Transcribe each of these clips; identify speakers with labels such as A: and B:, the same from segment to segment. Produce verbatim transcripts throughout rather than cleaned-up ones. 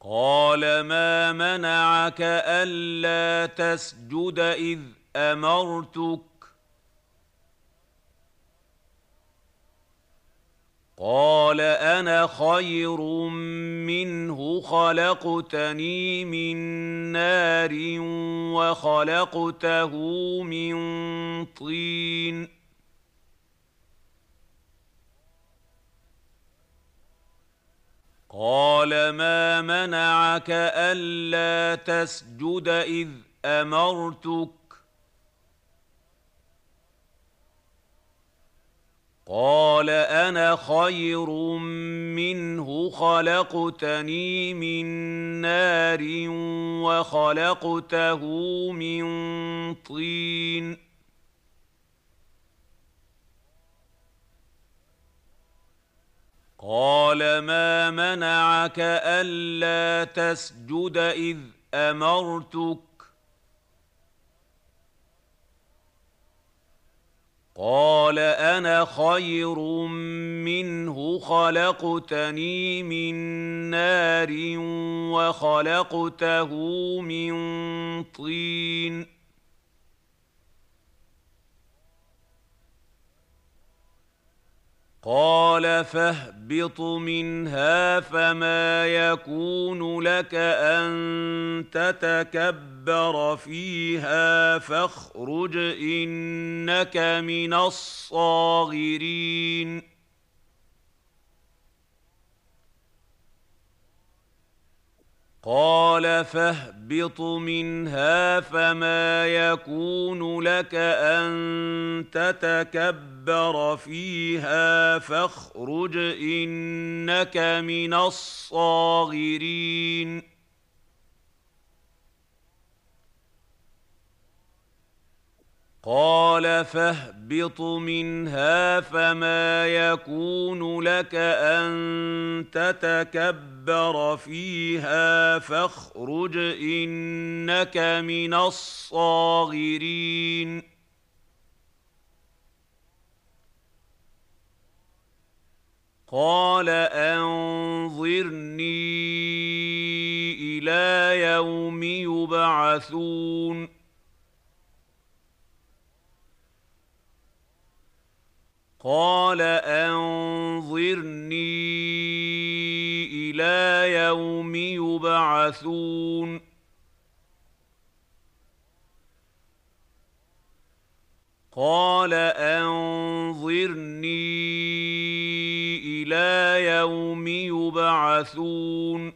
A: قَالَ مَا مَنَعَكَ أَلَّا تَسْجُدَ إِذْ أَمَرْتُكَ ۖ قَالَ أَنَا خَيْرٌ مِّنْهُ خَلَقْتَنِي مِن نَّارٍ وَخَلَقْتَهُ مِن طِينٍ قَالَ مَا مَنَعَكَ أَلَّا تَسْجُدَ إِذْ أَمَرْتُكَ ۖ قَالَ أَنَا خَيْرٌ مِّنْهُ خَلَقْتَنِي مِن نَّارٍ وَخَلَقْتَهُ مِن طِينٍ قَالَ مَا مَنَعَكَ أَلَّا تَسْجُدَ إِذْ أَمَرْتُكَ ۖ قَالَ أَنَا خَيْرٌ مِّنْهُ خَلَقْتَنِي مِن نَّارٍ وَخَلَقْتَهُ مِن طِينٍ قَالَ فَاهْبِطْ مِنْهَا فَمَا يَكُونُ لَكَ أَن تَتَكَبَّرَ فِيهَا فَاخْرُجْ إِنَّكَ مِنَ الصَّاغِرِينَ قَالَ فَاهْبِطْ مِنْهَا فَمَا يَكُونُ لَكَ أَن تَتَكَبَّرَ فِيهَا فَاخْرُجْ إِنَّكَ مِنَ الصَّاغِرِينَ قَالَ فَاهْبِطْ مِنْهَا فَمَا يَكُونُ لَكَ أَن تَتَكَبَّرَ فِيهَا فَاخْرُجْ إِنَّكَ مِنَ الصَّاغِرِينَ قَالَ أَنظِرْنِي إِلَىٰ يَوْمِ يُبْعَثُونَ قَالَ أَنظِرْنِي إِلَىٰ يَوْمِ يُبْعَثُونَ قَالَ أَنظِرْنِي إِلَىٰ يَوْمِ يُبْعَثُونَ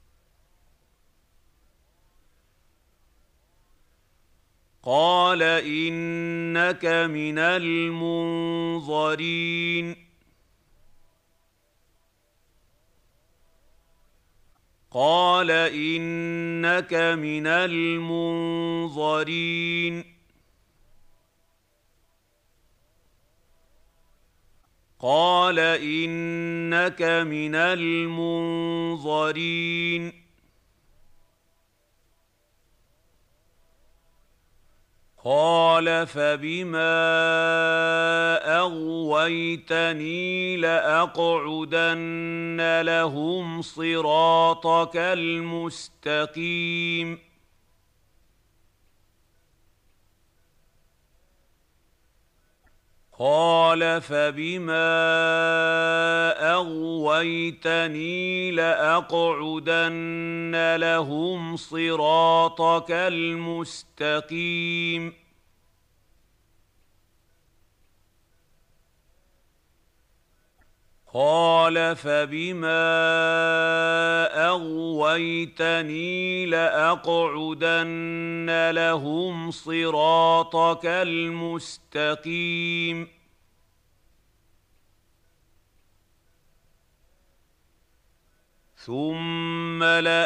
A: قَالَ إِنَّكَ مِنَ الْمُنظَرِينَ قَالَ إِنَّكَ مِنَ الْمُنظَرِينَ قَالَ إِنَّكَ مِنَ الْمُنظَرِينَ قَالَ فَبِمَا أَغْوَيْتَنِي لَأَقْعُدَنَّ لَهُمْ صِرَاطَكَ الْمُسْتَقِيمَ قَالَ فَبِمَا أَغْوَيْتَنِي لَأَقْعُدَنَّ لَهُمْ صِرَاطَكَ الْمُسْتَقِيمَ قَالَ فَبِمَا أَغْوَيْتَنِي لَأَقْعُدَنَّ لَهُمْ صِرَاطَكَ الْمُسْتَقِيمَ ثُمَّ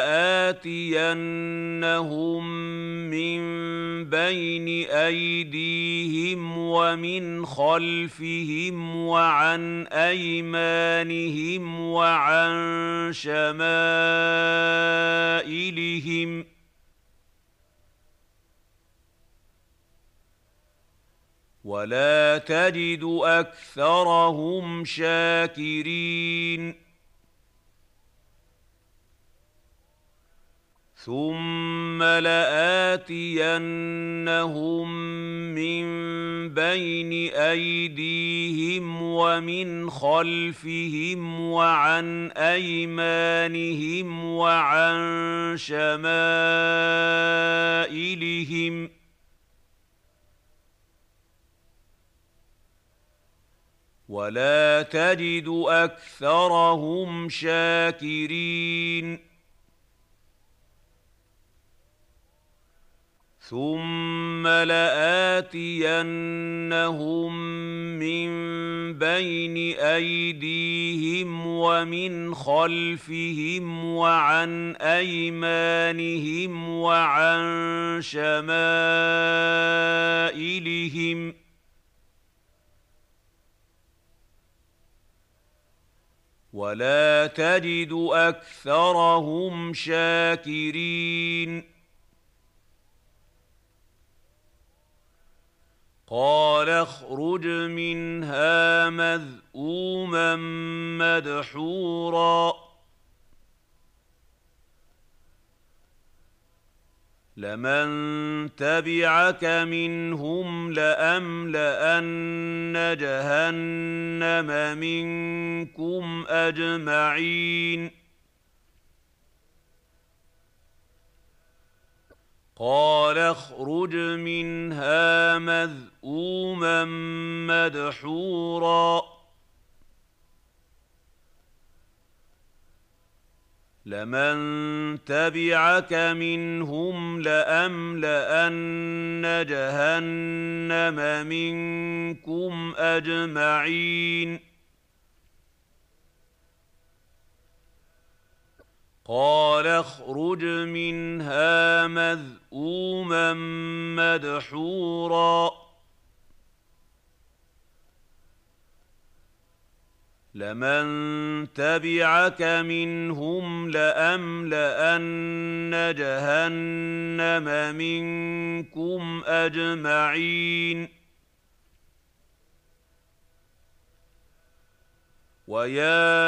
A: لَآتِيَنَّهُم مِّن بَيْنِ أَيْدِيهِمْ وَمِنْ خَلْفِهِمْ وَعَنْ أَيْمَانِهِمْ وَعَن شَمَائِلِهِمْ ۖ وَلَا تَجِدُ أَكْثَرَهُمْ شَاكِرِينَ ثم لآتينهم من بين أيديهم ومن خلفهم وعن أيمانهم وعن شمائلهم ولا تجد أكثرهم شاكرين ثم لآتينهم من بين أيديهم ومن خلفهم وعن أيمانهم وعن شمائلهم ولا تجد أكثرهم شاكرين قال اخرج منها مذءوما مدحورا لمن تبعك منهم لأملأن جهنم منكم أجمعين قال اخرج منها مذءوما مدحورا لمن تبعك منهم لأملأن جهنم منكم أجمعين قال اخرج منها مذءوما مدحورا لمن تبعك منهم لأملأن جهنم منكم أجمعين ويا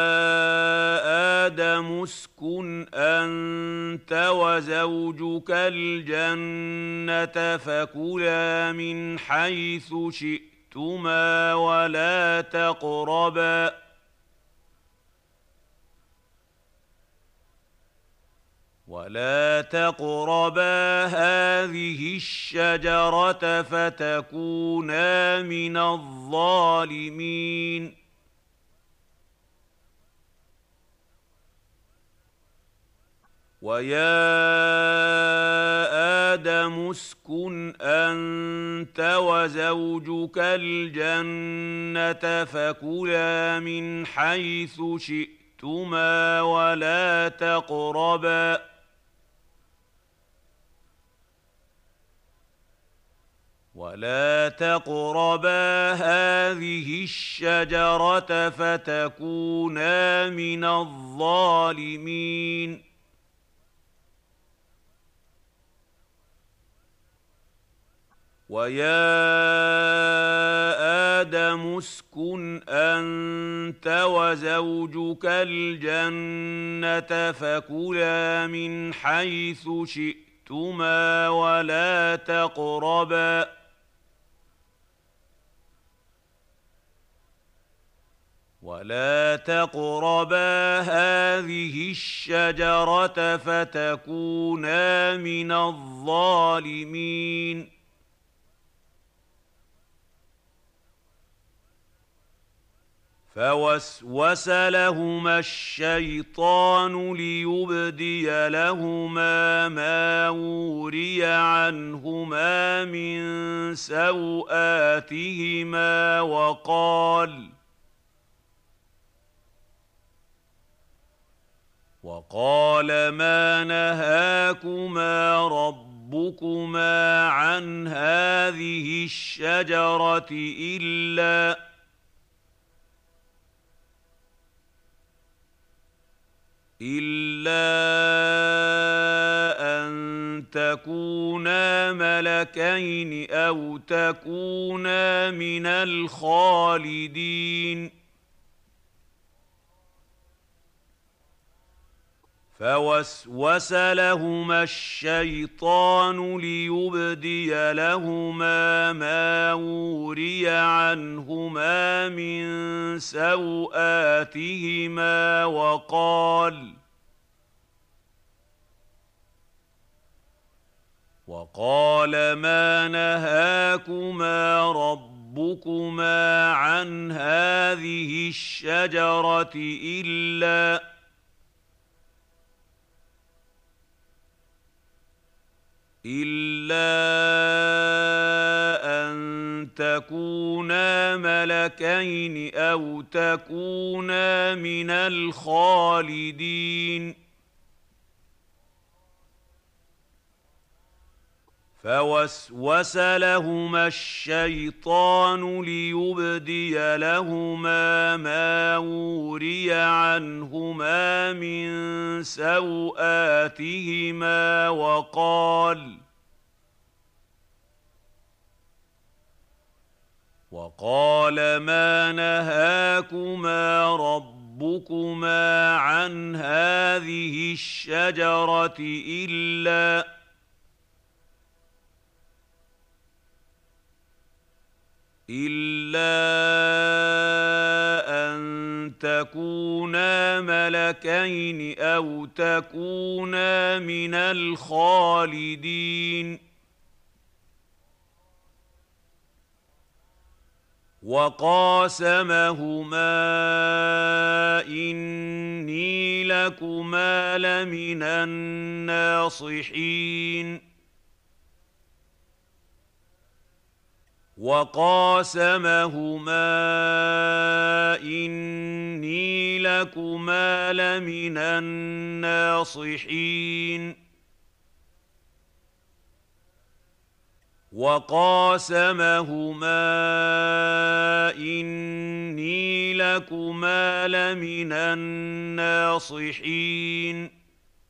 A: آدم اسكن أنت وزوجك الجنة فكلا من حيث شئتما ولا تقربا ولا تقربا هذه الشجرة فتكونا من الظالمين ويا آدم اسكن أنت وزوجك الجنة فكلا من حيث شئتما ولا تقربا ولا تقربا هذه الشجرة فتكونا من الظالمين ويا آدم اسكن أنت وزوجك الجنة فكلا من حيث شئتما ولا تقربا ولا تقربا هذه الشجرة فتكونا من الظالمين فوسوس لهما الشيطان ليبدي لهما ما وري عنهما من سوآتهما وقال وقال ما نهاكما ربكما عن هذه الشجرة إلا إلا أن تكونا ملكين أو تكونا من الخالدين فوسوس لهما الشيطان ليبدي لهما ما وري عنهما من سوآتهما وقال وقال ما نهاكما ربكما عن هذه الشجرة إلا إلا أن تكونا ملكين أو تكونا من الخالدين فوسوس لهما الشيطان ليبدي لهما ما وري عنهما من سوآتهما وقال وقال ما نهاكما ربكما عن هذه الشجرة إلا إلا أن تكونا ملكين أو تكونا من الخالدين وقاسمهما إني لكما لمن الناصحين وقاسمهما إني لكما لمن الناصحين وقاسمهما إني لكما لمن الناصحين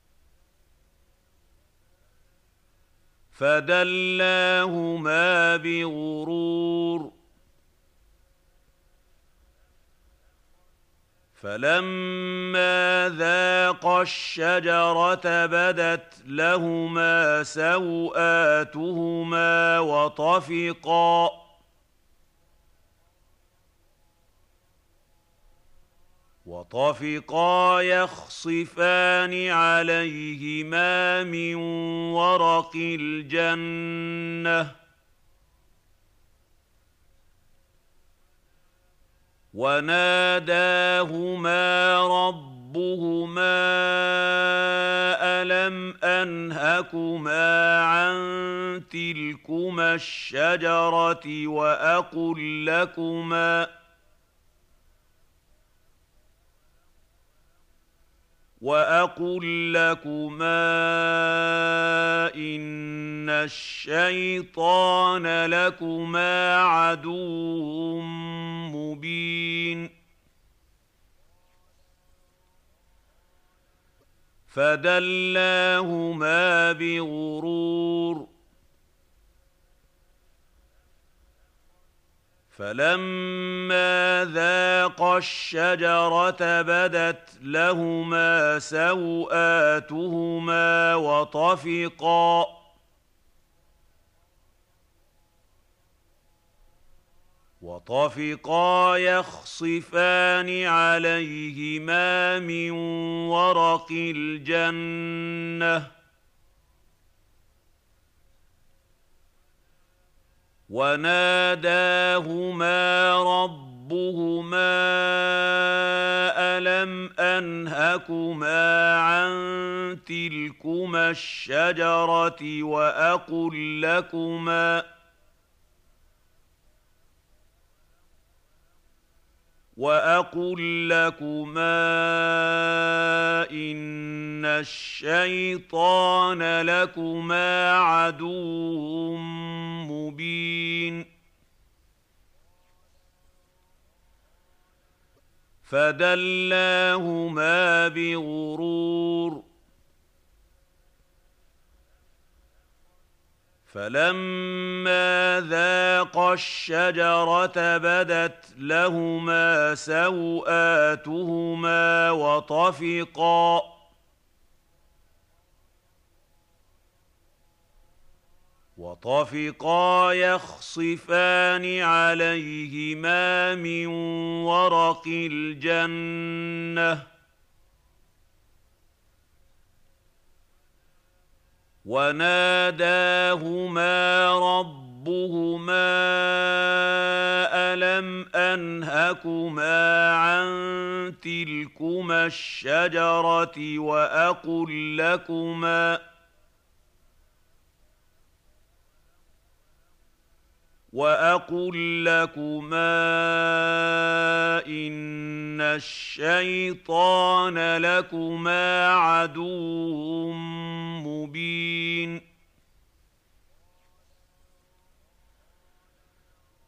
A: فدلاهما بغرور فلما ذاقا الشجرة بدت لهما سوآتهما وطفقا وطفقا يخصفان عليهما من ورق الجنة وناداهما ربهما ألم أنهكما عن تلكما الشجرة وأقل لكما وأقل لكما إن الشيطان لكما عدو مبين فدلاهما بغرور فلما ذاقا الشجرة بدت لهما سوآتهما وطفقا وطفقا يخصفان عليهما من ورق الجنة وناداهما ربهما ألم أنهكما عن تلكما الشجرة وأقل لكما إن الشيطان لكما عدو مبين فدلاهما بغرور فلما ذاقا الشجرة بدت لهما سوآتهما وطفقا يخصفان عليهما من ورق الجنة وناداهما ربهما ألم أنهكما عن تلكما الشجرة وأقل لكما وأقل لكما إن الشيطان لكما عدو مبين فدلاهما بغرور فلما ذاقا الشجرة بدت لهما سوآتهما وطفقا وطفقا يخصفان عليهما من ورق الجنة وناداهما ربهما ألم أنهكما عن تلكما الشجرة وأقل لكما وأقل لكما إن الشيطان لكما عدو